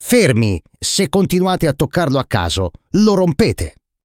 Fermi! Se continuate a toccarlo a caso, lo rompete!